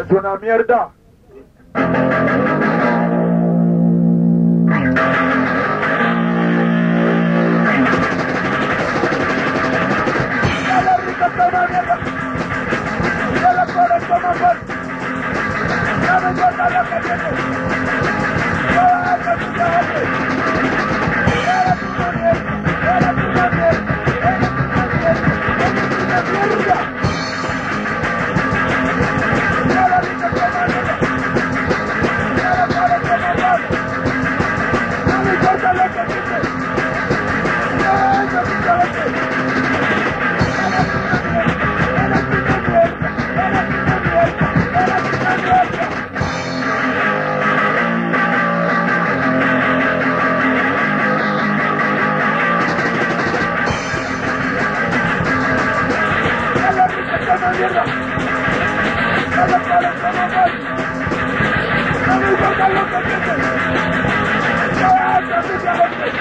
Es una mierda. ¡La rica está una mierda! ¡Ya la ponen como gol! ¡Ya me importa lo que viene! ¡Toda esta puta gente! ¡Eres una mierda! ¡Eres una mierda! ¡Eres una mierda! ¡Eres una mierda! ¡Ya la rica está una mierda! ¡Ya la ponen como gol! ¡No me importa lo que dice! ¡Toda esta puta gente! ¡Mierda! ¡No me pares como voy! ¡No me importa lo que piensen! ¡No hagas mucha gente!